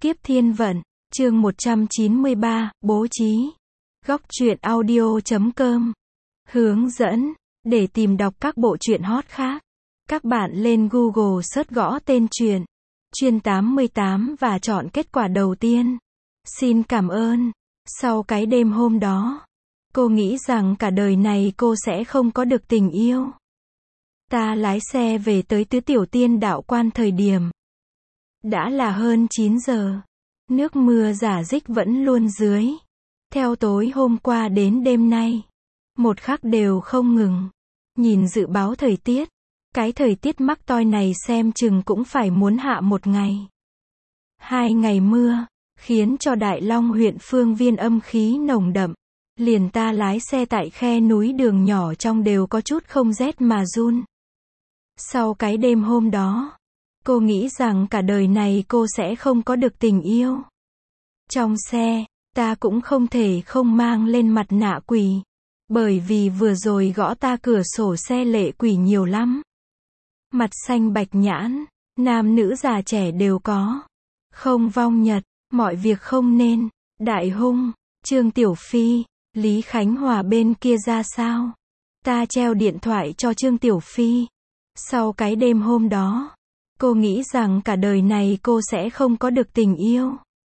Kiếp Thiên Vận, chương 193, bố trí. Góc truyện audio.com. Hướng dẫn. Để tìm đọc các bộ truyện hot khác, các bạn lên Google search gõ tên truyện Chuyên 88 và chọn kết quả đầu tiên. Xin cảm ơn. Sau cái đêm hôm đó, cô nghĩ rằng cả đời này cô sẽ không có được tình yêu. Ta lái xe về tới Tứ Tiểu Tiên Đạo Quan thời điểm đã là hơn 9 giờ. Nước mưa rả rích vẫn luôn dưới. Theo tối hôm qua đến đêm nay, một khắc đều không ngừng. Nhìn dự báo thời tiết, cái thời tiết mắc toi này xem chừng cũng phải muốn hạ một ngày. 2 ngày mưa, khiến cho Đại Long huyện Phương Viên âm khí nồng đậm. Liền ta lái xe tại khe núi đường nhỏ trong đều có chút không rét mà run. Sau cái đêm hôm đó, cô nghĩ rằng cả đời này cô sẽ không có được tình yêu. Trong xe, ta cũng không thể không mang lên mặt nạ quỷ. Bởi vì vừa rồi gõ ta cửa sổ xe lệ quỷ nhiều lắm. Mặt xanh bạch nhãn, nam nữ già trẻ đều có. Không vong nhật, mọi việc không nên. Đại hung, Trương Tiểu Phi, Lý Khánh Hòa bên kia ra sao? Ta treo điện thoại cho Trương Tiểu Phi. Sau cái đêm hôm đó, cô nghĩ rằng cả đời này cô sẽ không có được tình yêu.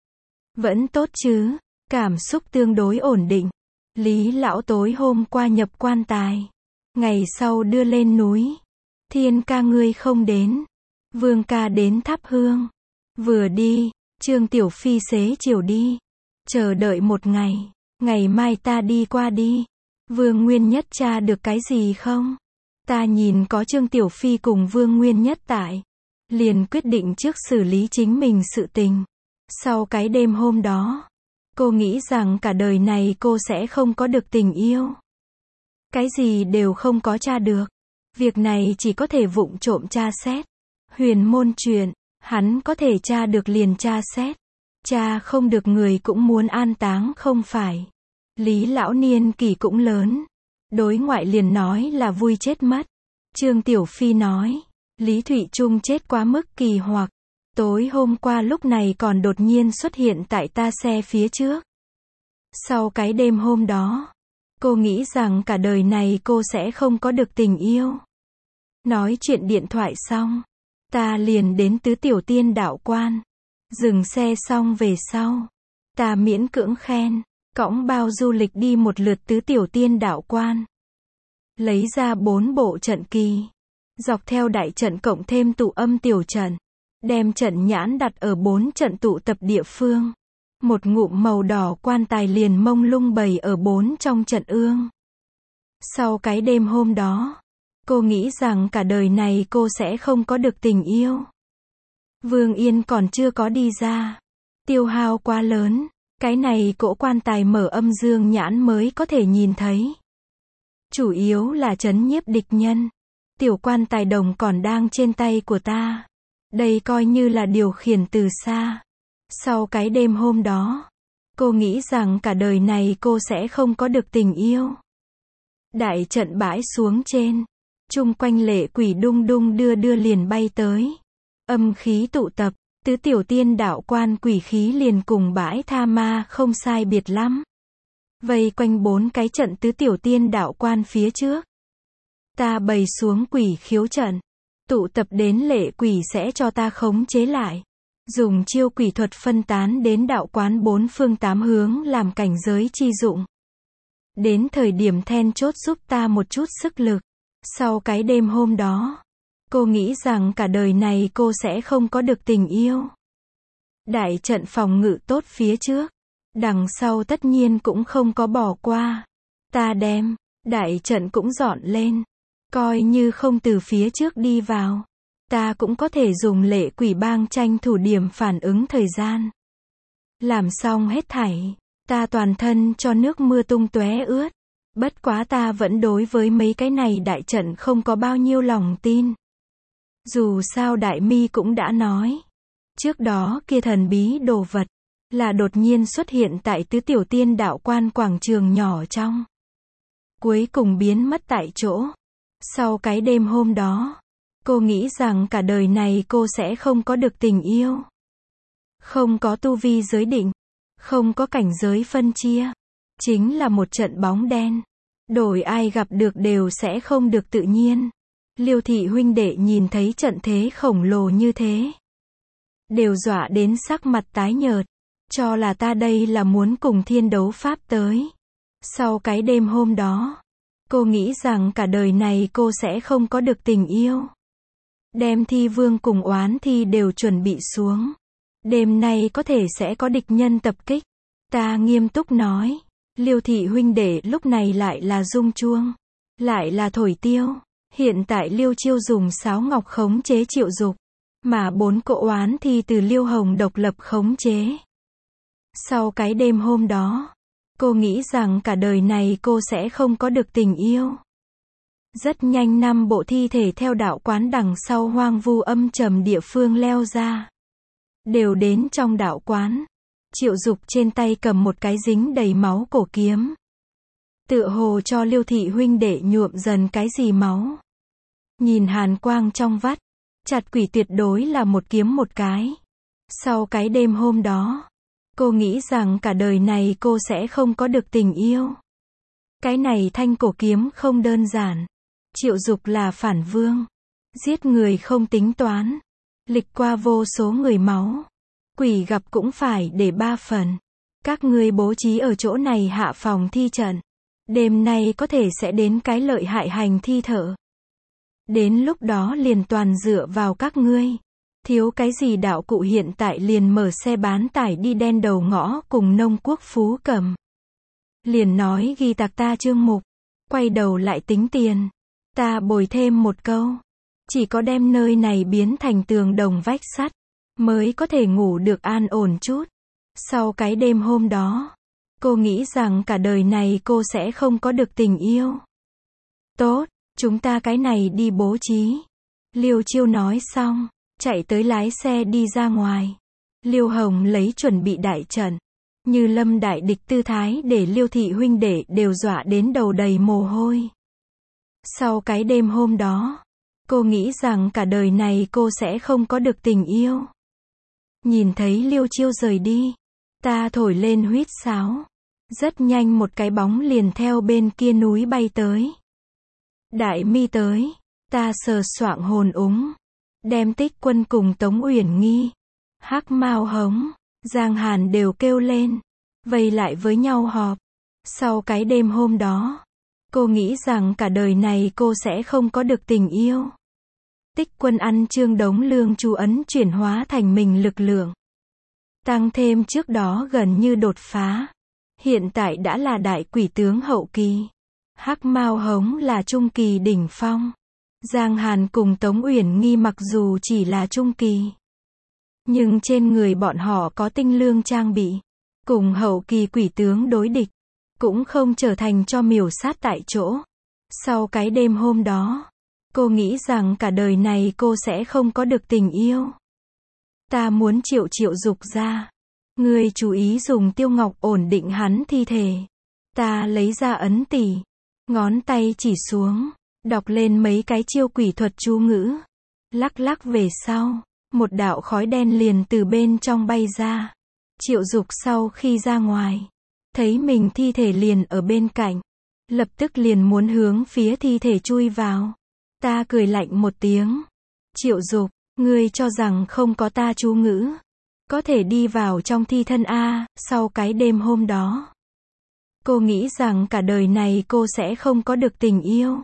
Vẫn tốt chứ, cảm xúc tương đối ổn định. Lý lão tối hôm qua nhập quan tài, ngày sau đưa lên núi. Thiên ca ngươi không đến, Vương ca đến thắp hương. Vừa đi, Trương Tiểu Phi xế chiều đi. Chờ đợi một ngày, ngày mai ta đi qua đi. Vương Nguyên Nhất tra được cái gì không? Ta nhìn có Trương Tiểu Phi cùng Vương Nguyên Nhất tại, liền quyết định trước xử lý chính mình sự tình. Sau cái đêm hôm đó, cô nghĩ rằng cả đời này cô sẽ không có được tình yêu. Cái gì đều không có tra được. Việc này chỉ có thể vụng trộm tra xét. Huyền môn chuyện, hắn có thể tra được liền tra xét. Tra không được người cũng muốn an táng không phải. Lý lão niên kỷ cũng lớn. Đối ngoại liền nói là vui chết mất. Trương Tiểu Phi nói, Lý Thụy Trung chết quá mức kỳ hoặc. Tối hôm qua lúc này còn đột nhiên xuất hiện tại ta xe phía trước. Sau cái đêm hôm đó, cô nghĩ rằng cả đời này cô sẽ không có được tình yêu. Nói chuyện điện thoại xong, ta liền đến Tứ Tiểu Tiên Đạo Quan. Dừng xe xong về sau, ta miễn cưỡng khen, cõng bao du lịch đi một lượt Tứ Tiểu Tiên Đạo Quan. Lấy ra 4 bộ trận kỳ, dọc theo đại trận cộng thêm tụ âm tiểu trận. Đem trận nhãn đặt ở 4 trận tụ tập địa phương. Một ngụm màu đỏ quan tài liền mông lung bày ở 4 trong trận ương. Sau cái đêm hôm đó, cô nghĩ rằng cả đời này cô sẽ không có được tình yêu. Vương Yên còn chưa có đi ra. Tiêu hao quá lớn. Cái này cỗ quan tài mở âm dương nhãn mới có thể nhìn thấy. Chủ yếu là trấn nhiếp địch nhân. Tiểu quan tài đồng còn đang trên tay của ta. Đây coi như là điều khiển từ xa. Sau cái đêm hôm đó, cô nghĩ rằng cả đời này cô sẽ không có được tình yêu. Đại trận bãi xuống trên. Chung quanh lệ quỷ đung đung đưa đưa liền bay tới. Âm khí tụ tập, Tứ Tiểu Tiên Đạo Quan quỷ khí liền cùng bãi tha ma không sai biệt lắm. Vây quanh 4 cái trận Tứ Tiểu Tiên Đạo Quan phía trước. Ta bày xuống quỷ khiếu trận. Tụ tập đến lệ quỷ sẽ cho ta khống chế lại. Dùng chiêu quỷ thuật phân tán đến đạo quán 4 phương 8 hướng làm cảnh giới chi dụng. Đến thời điểm then chốt giúp ta một chút sức lực. Sau cái đêm hôm đó, cô nghĩ rằng cả đời này cô sẽ không có được tình yêu. Đại trận phòng ngự tốt phía trước. Đằng sau tất nhiên cũng không có bỏ qua. Ta đem đại trận cũng dọn lên. Coi như không từ phía trước đi vào. Ta cũng có thể dùng lệ quỷ bang tranh thủ điểm phản ứng thời gian. Làm xong hết thảy, ta toàn thân cho nước mưa tung tóe ướt. Bất quá ta vẫn đối với mấy cái này đại trận không có bao nhiêu lòng tin. Dù sao Đại Mi cũng đã nói. Trước đó kia thần bí đồ vật, là đột nhiên xuất hiện tại Tứ Tiểu Tiên Đạo Quan quảng trường nhỏ trong. Cuối cùng biến mất tại chỗ. Sau cái đêm hôm đó, cô nghĩ rằng cả đời này cô sẽ không có được tình yêu. Không có tu vi giới định, không có cảnh giới phân chia. Chính là một trận bóng đen. Đổi ai gặp được đều sẽ không được tự nhiên. Liêu thị huynh đệ nhìn thấy trận thế khổng lồ như thế, đều dọa đến sắc mặt tái nhợt. Cho là ta đây là muốn cùng thiên đấu pháp tới. Sau cái đêm hôm đó, cô nghĩ rằng cả đời này cô sẽ không có được tình yêu. Đem thi vương cùng oán thi đều chuẩn bị xuống. Đêm nay có thể sẽ có địch nhân tập kích. Ta nghiêm túc nói. Liêu thị huynh đệ lúc này lại là rung chuông, lại là thổi tiêu. Hiện tại Liêu Chiêu dùng sáo ngọc khống chế Triệu Dục, mà 4 cỗ oán thi từ Liêu Hồng độc lập khống chế. Sau cái đêm hôm đó, cô nghĩ rằng cả đời này cô sẽ không có được tình yêu. Rất nhanh 5 bộ thi thể theo đạo quán đằng sau hoang vu âm trầm địa phương leo ra. Đều đến trong đạo quán. Triệu Dục trên tay cầm một cái dính đầy máu cổ kiếm. Tựa hồ cho Liêu thị huynh đệ nhuộm dần cái gì máu. Nhìn hàn quang trong vắt, chặt quỷ tuyệt đối là một kiếm một cái. Sau cái đêm hôm đó, cô nghĩ rằng cả đời này cô sẽ không có được tình yêu. Cái này thanh cổ kiếm không đơn giản. Triệu Dục là phản vương, giết người không tính toán, lịch qua vô số người máu. Quỷ gặp cũng phải để 3 phần. Các ngươi bố trí ở chỗ này hạ phòng thi trận. Đêm nay có thể sẽ đến cái lợi hại hành thi thở. Đến lúc đó liền toàn dựa vào các ngươi. Thiếu cái gì đạo cụ hiện tại liền mở xe bán tải đi đen đầu ngõ cùng nông quốc phú cầm. Liền nói ghi tạc ta chương mục. Quay đầu lại tính tiền. Ta bồi thêm một câu. Chỉ có đem nơi này biến thành tường đồng vách sắt, mới có thể ngủ được an ổn chút. Sau cái đêm hôm đó, cô nghĩ rằng cả đời này cô sẽ không có được tình yêu. Tốt, chúng ta cái này đi bố trí. Liêu Chiêu nói xong, chạy tới lái xe đi ra ngoài. Liêu Hồng lấy chuẩn bị đại trận, như lâm đại địch tư thái để Liêu thị huynh đệ đều dọa đến đầu đầy mồ hôi. Sau cái đêm hôm đó, cô nghĩ rằng cả đời này cô sẽ không có được tình yêu. Nhìn thấy Liêu Chiêu rời đi, ta thổi lên huýt sáo. Rất nhanh một cái bóng liền theo bên kia núi bay tới. Đại Mi tới, ta sờ soạng hồn úng, đem Tích Quân cùng Tống Uyển Nghi, Hắc Mao Hống, Giang Hàn đều kêu lên, vây lại với nhau họp. Sau cái đêm hôm đó, cô nghĩ rằng cả đời này cô sẽ không có được tình yêu. Tích Quân ăn Trương Đống Lương chú ấn chuyển hóa thành mình lực lượng. Tăng thêm trước đó gần như đột phá. Hiện tại đã là đại quỷ tướng hậu kỳ. Hắc Mao Hống là trung kỳ đỉnh phong. Giang Hàn cùng Tống Uyển Nghi mặc dù chỉ là trung kỳ, nhưng trên người bọn họ có tinh lương trang bị. Cùng hậu kỳ quỷ tướng đối địch, cũng không trở thành cho miểu sát tại chỗ. Sau cái đêm hôm đó, cô nghĩ rằng cả đời này cô sẽ không có được tình yêu. Ta muốn Triệu Dục ra. Ngươi chú ý dùng tiêu ngọc ổn định hắn thi thể. Ta lấy ra ấn tỷ, ngón tay chỉ xuống, đọc lên mấy cái chiêu quỷ thuật chú ngữ. Lắc lắc về sau, một đạo khói đen liền từ bên trong bay ra. Triệu Dục sau khi ra ngoài, thấy mình thi thể liền ở bên cạnh, lập tức liền muốn hướng phía thi thể chui vào. Ta cười lạnh một tiếng. Triệu Dục, ngươi cho rằng không có ta chú ngữ, có thể đi vào trong thi thân a? Sau cái đêm hôm đó, cô nghĩ rằng cả đời này cô sẽ không có được tình yêu.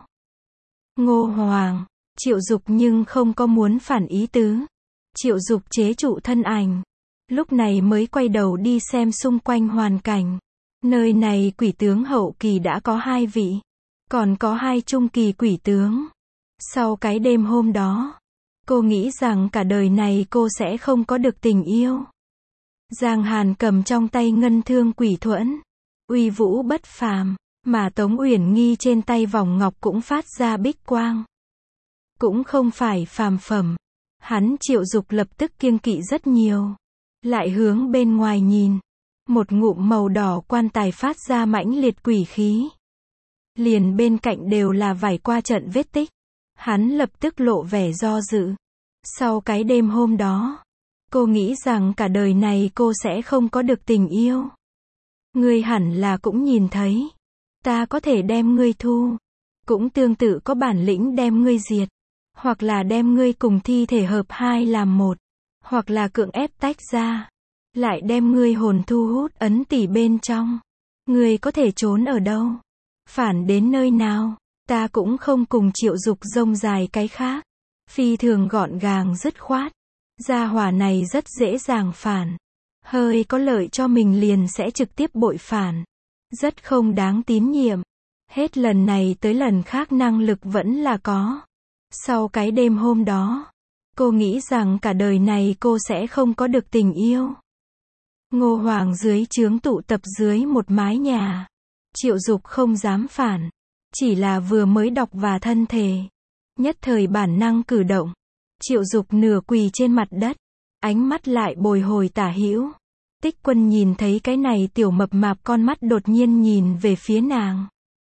Ngô Hoàng, Triệu Dục nhưng không có muốn phản ý tứ. Triệu Dục chế trụ thân ảnh, lúc này mới quay đầu đi xem xung quanh hoàn cảnh. Nơi này quỷ tướng hậu kỳ đã có 2 vị, còn có 2 trung kỳ quỷ tướng. Sau cái đêm hôm đó, cô nghĩ rằng cả đời này cô sẽ không có được tình yêu. Giang Hàn cầm trong tay ngân thương quỷ thuẫn, uy vũ bất phàm, mà Tống Uyển Nghi trên tay vòng ngọc cũng phát ra bích quang. Cũng không phải phàm phẩm. Hắn Triệu Dục lập tức kiêng kỵ rất nhiều. Lại hướng bên ngoài nhìn, một ngụm màu đỏ quan tài phát ra mãnh liệt quỷ khí. Liền bên cạnh đều là vải qua trận vết tích. Hắn lập tức lộ vẻ do dự. Sau cái đêm hôm đó, Cô nghĩ rằng cả đời này cô sẽ không có được tình yêu. Ngươi hẳn là cũng nhìn thấy. Ta có thể đem ngươi thu. Cũng tương tự có bản lĩnh đem ngươi diệt. Hoặc là đem ngươi cùng thi thể hợp hai làm một. Hoặc là cưỡng ép tách ra. Lại đem ngươi hồn thu hút ấn tỉ bên trong. Ngươi có thể trốn ở đâu? Phản đến nơi nào? Ta cũng không cùng Triệu Dục rông dài cái khác. Phi thường gọn gàng dứt khoát. Gia hỏa này rất dễ dàng phản. Hơi có lợi cho mình liền sẽ trực tiếp bội phản. Rất không đáng tín nhiệm. Hết lần này tới lần khác năng lực vẫn là có. Sau cái đêm hôm đó, cô nghĩ rằng cả đời này cô sẽ không có được tình yêu. Ngô Hoàng dưới trướng tụ tập dưới một mái nhà. Triệu Dục không dám phản. Chỉ là vừa mới đọc và thân thể. Nhất thời bản năng cử động. Triệu Dục nửa quỳ trên mặt đất. Ánh mắt lại bồi hồi tả hữu. Tích Quân nhìn thấy cái này tiểu mập mạp con mắt đột nhiên nhìn về phía nàng.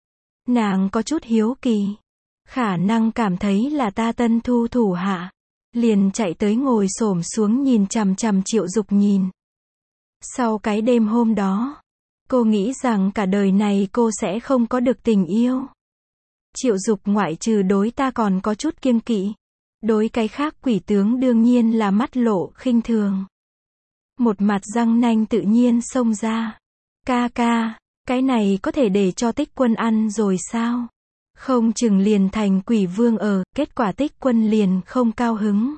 Nàng có chút hiếu kỳ. Khả năng cảm thấy là ta tân thu thủ hạ. Liền chạy tới ngồi xổm xuống nhìn chằm chằm Triệu Dục nhìn. Sau cái đêm hôm đó, cô nghĩ rằng cả đời này cô sẽ không có được tình yêu. Triệu Dục ngoại trừ đối ta còn có chút kiêng kỵ. Đối cái khác quỷ tướng đương nhiên là mắt lộ khinh thường. Một mặt răng nanh tự nhiên xông ra. Ca ca, cái này có thể để cho Tích Quân ăn rồi sao? Không chừng liền thành quỷ vương ở, kết quả Tích Quân liền không cao hứng.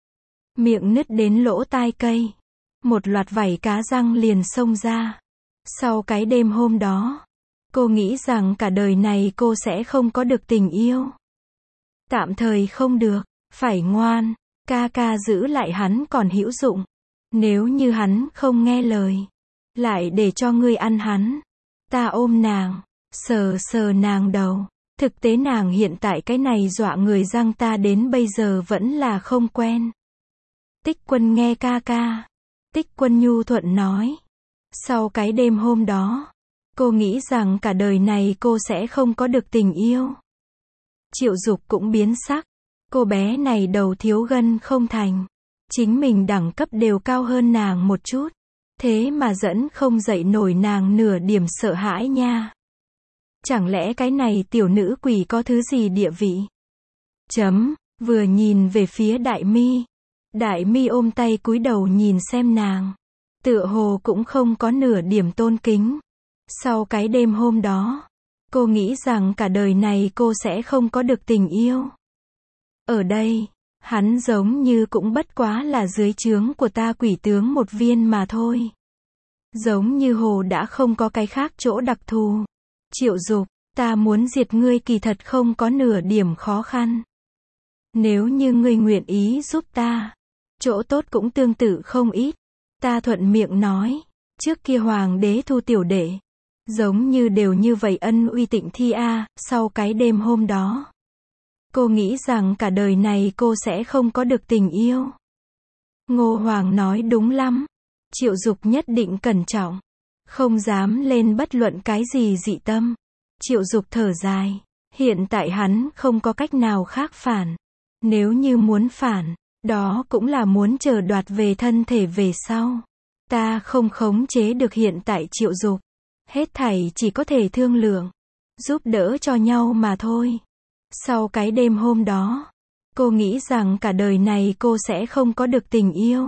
Miệng nứt đến lỗ tai cây. Một loạt vảy cá răng liền xông ra. Sau cái đêm hôm đó, cô nghĩ rằng cả đời này cô sẽ không có được tình yêu. Tạm thời không được, phải ngoan, ca ca giữ lại hắn còn hữu dụng. Nếu như hắn không nghe lời, lại để cho ngươi ăn hắn. Ta ôm nàng, sờ sờ nàng đầu. Thực tế nàng hiện tại cái này dọa người răng ta đến bây giờ vẫn là không quen. Tích Quân nghe ca ca. Tích Quân nhu thuận nói. Sau cái đêm hôm đó, cô nghĩ rằng cả đời này cô sẽ không có được tình yêu. Triệu Dục cũng biến sắc. Cô bé này đầu thiếu gân không thành. Chính mình đẳng cấp đều cao hơn nàng một chút. Thế mà dẫn không dậy nổi nàng nửa điểm sợ hãi nha. Chẳng lẽ cái này tiểu nữ quỷ có thứ gì địa vị? Vừa nhìn về phía Đại Mi. Đại Mi ôm tay cúi đầu nhìn xem nàng. Tựa hồ cũng không có nửa điểm tôn kính. Sau cái đêm hôm đó, cô nghĩ rằng cả đời này cô sẽ không có được tình yêu. Ở đây, hắn giống như cũng bất quá là dưới trướng của ta quỷ tướng một viên mà thôi. Giống như hồ đã không có cái khác chỗ đặc thù. Triệu Dục, ta muốn diệt ngươi kỳ thật không có nửa điểm khó khăn. Nếu như ngươi nguyện ý giúp ta, chỗ tốt cũng tương tự không ít. Ta thuận miệng nói, trước kia hoàng đế thu tiểu đệ, giống như đều như vậy ân uy tịnh thi a. Sau cái đêm hôm đó, cô nghĩ rằng cả đời này cô sẽ không có được tình yêu. Ngô Hoàng nói đúng lắm. Triệu Dục nhất định cẩn trọng. Không dám lên bất luận cái gì dị tâm. Triệu Dục thở dài. Hiện tại hắn không có cách nào khác phản. Nếu như muốn phản, đó cũng là muốn chờ đoạt về thân thể về sau. Ta không khống chế được hiện tại Triệu Dục. Hết thảy chỉ có thể thương lượng. Giúp đỡ cho nhau mà thôi. Sau cái đêm hôm đó, cô nghĩ rằng cả đời này cô sẽ không có được tình yêu.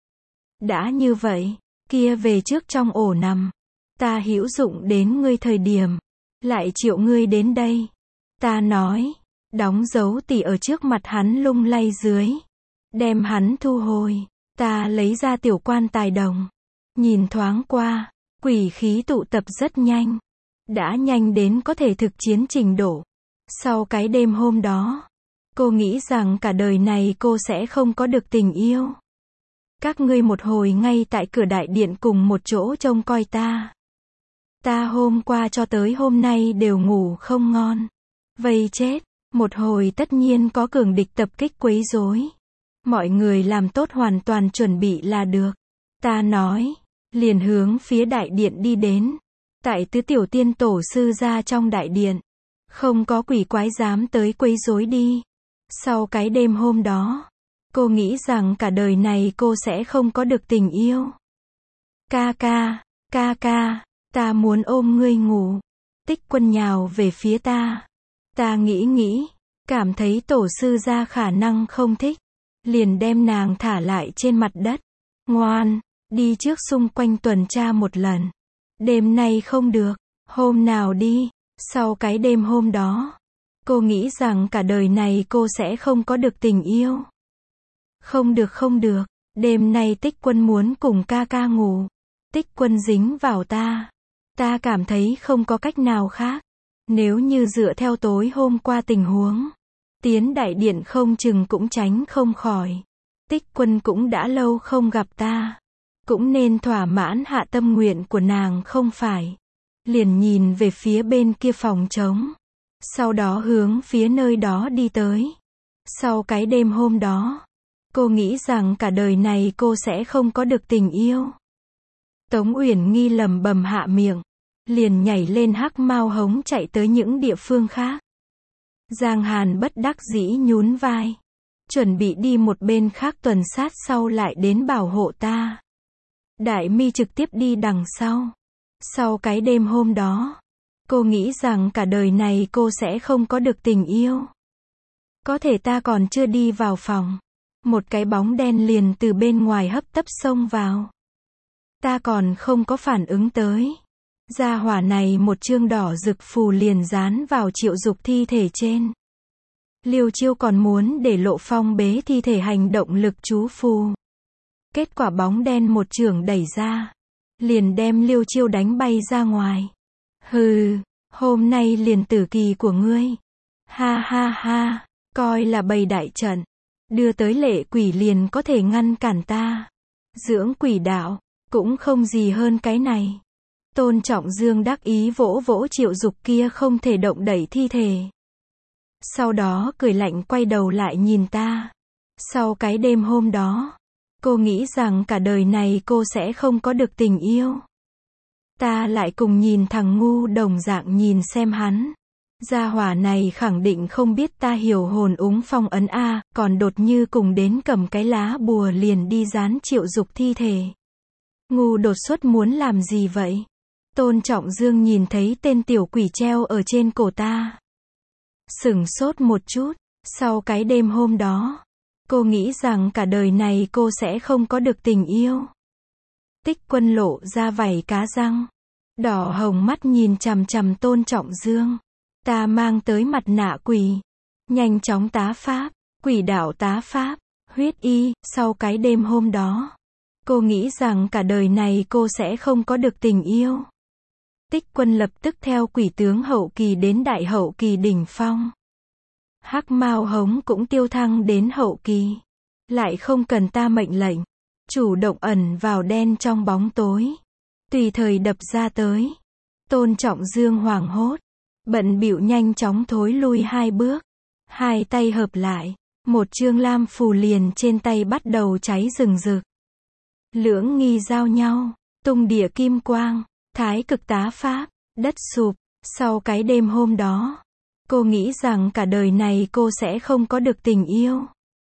Đã như vậy, kia về trước trong ổ nằm. Ta hữu dụng đến ngươi thời điểm, lại triệu ngươi đến đây. Ta nói, đóng dấu tỉ ở trước mặt hắn lung lay dưới. Đem hắn thu hồi, ta lấy ra tiểu quan tài đồng. Nhìn thoáng qua, quỷ khí tụ tập rất nhanh. Đã nhanh đến có thể thực chiến trình độ. Sau cái đêm hôm đó, cô nghĩ rằng cả đời này cô sẽ không có được tình yêu. Các ngươi một hồi ngay tại cửa đại điện cùng một chỗ trông coi ta. Ta hôm qua cho tới hôm nay đều ngủ không ngon. Vây chết, một hồi tất nhiên có cường địch tập kích quấy rối. Mọi người làm tốt hoàn toàn chuẩn bị là được. Ta nói, liền hướng phía đại điện đi đến. Tại tứ tiểu tiên tổ sư ra trong đại điện. Không có quỷ quái dám tới quấy rối đi. Sau cái đêm hôm đó, Cô nghĩ rằng cả đời này cô sẽ không có được tình yêu. Ca ca, ta muốn ôm ngươi ngủ. Tích Quân nhào về phía ta. Ta nghĩ, cảm thấy tổ sư gia khả năng không thích. Liền đem nàng thả lại trên mặt đất. Ngoan, đi trước xung quanh tuần tra một lần. Đêm nay không được, hôm nào đi. Sau cái đêm hôm đó, cô nghĩ rằng cả đời này cô sẽ không có được tình yêu. Không được, đêm nay Tích Quân muốn cùng ca ca ngủ. Tích Quân dính vào ta. Ta cảm thấy không có cách nào khác. Nếu như dựa theo tối hôm qua tình huống, tiến đại điện không chừng cũng tránh không khỏi. Tích Quân cũng đã lâu không gặp ta. Cũng nên thỏa mãn hạ tâm nguyện của nàng không phải. Liền nhìn về phía bên kia phòng trống. Sau đó hướng phía nơi đó đi tới. Sau cái đêm hôm đó, cô nghĩ rằng cả đời này cô sẽ không có được tình yêu. Tống Uyển Nghi lẩm bẩm hạ miệng. Liền nhảy lên hắc mao hống chạy tới những địa phương khác. Giang Hàn bất đắc dĩ nhún vai. Chuẩn bị đi một bên khác tuần sát sau lại đến bảo hộ ta. Đại Mi trực tiếp đi đằng sau. Sau cái đêm hôm đó, cô nghĩ rằng cả đời này cô sẽ không có được tình yêu. Có thể ta còn chưa đi vào phòng. Một cái bóng đen liền từ bên ngoài hấp tấp xông vào. Ta còn không có phản ứng tới. Gia hỏa này một chương đỏ rực phù liền dán vào Triệu Dục thi thể trên. Liêu Chiêu còn muốn để Lộ Phong bế thi thể hành động lực chú phù. Kết quả bóng đen một chưởng đẩy ra. Liền đem Liêu Chiêu đánh bay ra ngoài. Hừ, hôm nay liền tử kỳ của ngươi. Ha, coi là bày đại trận. Đưa tới lệ quỷ liền có thể ngăn cản ta. Dưỡng quỷ đạo, cũng không gì hơn cái này. Tôn Trọng Dương đắc ý vỗ vỗ Triệu Dục kia không thể động đẩy thi thể. Sau đó cười lạnh quay đầu lại nhìn ta. Sau cái đêm hôm đó, cô nghĩ rằng cả đời này cô sẽ không có được tình yêu. Ta lại cùng nhìn thằng ngu đồng dạng nhìn xem hắn. Gia hỏa này khẳng định không biết ta hiểu hồn úng phong ấn a, còn đột như cùng đến cầm cái lá bùa liền đi dán Triệu Dục thi thể. Ngu đột xuất muốn làm gì vậy? Tôn Trọng Dương nhìn thấy tên tiểu quỷ treo ở trên cổ ta. Sửng sốt một chút. Sau cái đêm hôm đó, cô nghĩ rằng cả đời này cô sẽ không có được tình yêu. Tích Quân lộ ra vảy cá răng. Đỏ hồng mắt nhìn chằm chằm Tôn Trọng Dương. Ta mang tới mặt nạ quỷ. Nhanh chóng tá pháp. Quỷ đạo tá pháp. Huyết y. Sau cái đêm hôm đó, cô nghĩ rằng cả đời này cô sẽ không có được tình yêu. Tích Quân lập tức theo quỷ tướng hậu kỳ đến đại hậu kỳ đỉnh phong. Hắc mao hống cũng tiêu thăng đến hậu kỳ. Lại không cần ta mệnh lệnh. Chủ động ẩn vào đen trong bóng tối. Tùy thời đập ra tới. Tôn Trọng Dương hoảng hốt. Bận bịu nhanh chóng thối lui 2 bước. 2 tay hợp lại. Một chương lam phù liền trên tay bắt đầu cháy rừng rực. Lưỡng nghi giao nhau. Tung địa kim quang. Thái cực tá pháp. Đất sụp. Sau cái đêm hôm đó, cô nghĩ rằng cả đời này cô sẽ không có được tình yêu.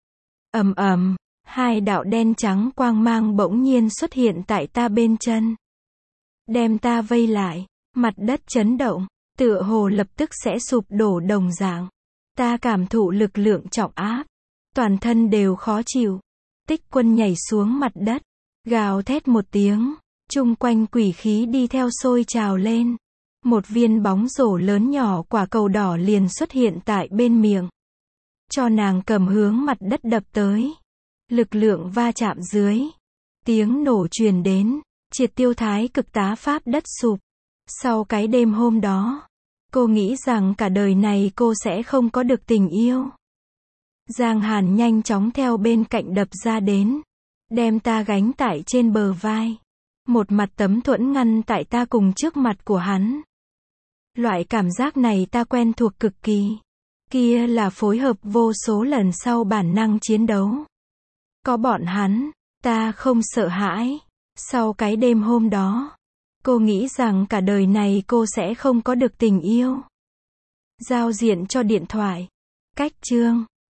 Ầm ầm, 2 đạo đen trắng quang mang bỗng nhiên xuất hiện tại ta bên chân. Đem ta vây lại. Mặt đất chấn động. Tựa hồ lập tức sẽ sụp đổ đồng dạng. Ta cảm thụ lực lượng trọng áp. Toàn thân đều khó chịu. Tích Quân nhảy xuống mặt đất. Gào thét một tiếng. Chung quanh quỷ khí đi theo sôi trào lên. Một viên bóng rổ lớn nhỏ quả cầu đỏ liền xuất hiện tại bên miệng. Cho nàng cầm hướng mặt đất đập tới. Lực lượng va chạm dưới. Tiếng nổ truyền đến. Triệt tiêu thái cực tá pháp đất sụp. Sau cái đêm hôm đó, cô nghĩ rằng cả đời này cô sẽ không có được tình yêu. Giang Hàn nhanh chóng theo bên cạnh đập ra đến. Đem ta gánh tại trên bờ vai. Một mặt tấm thuẫn ngăn tại ta cùng trước mặt của hắn. Loại cảm giác này ta quen thuộc cực kỳ. Kia là phối hợp vô số lần sau bản năng chiến đấu. Có bọn hắn, ta không sợ hãi. Sau cái đêm hôm đó, cô nghĩ rằng cả đời này cô sẽ không có được tình yêu. Giao diện cho điện thoại. Cách chương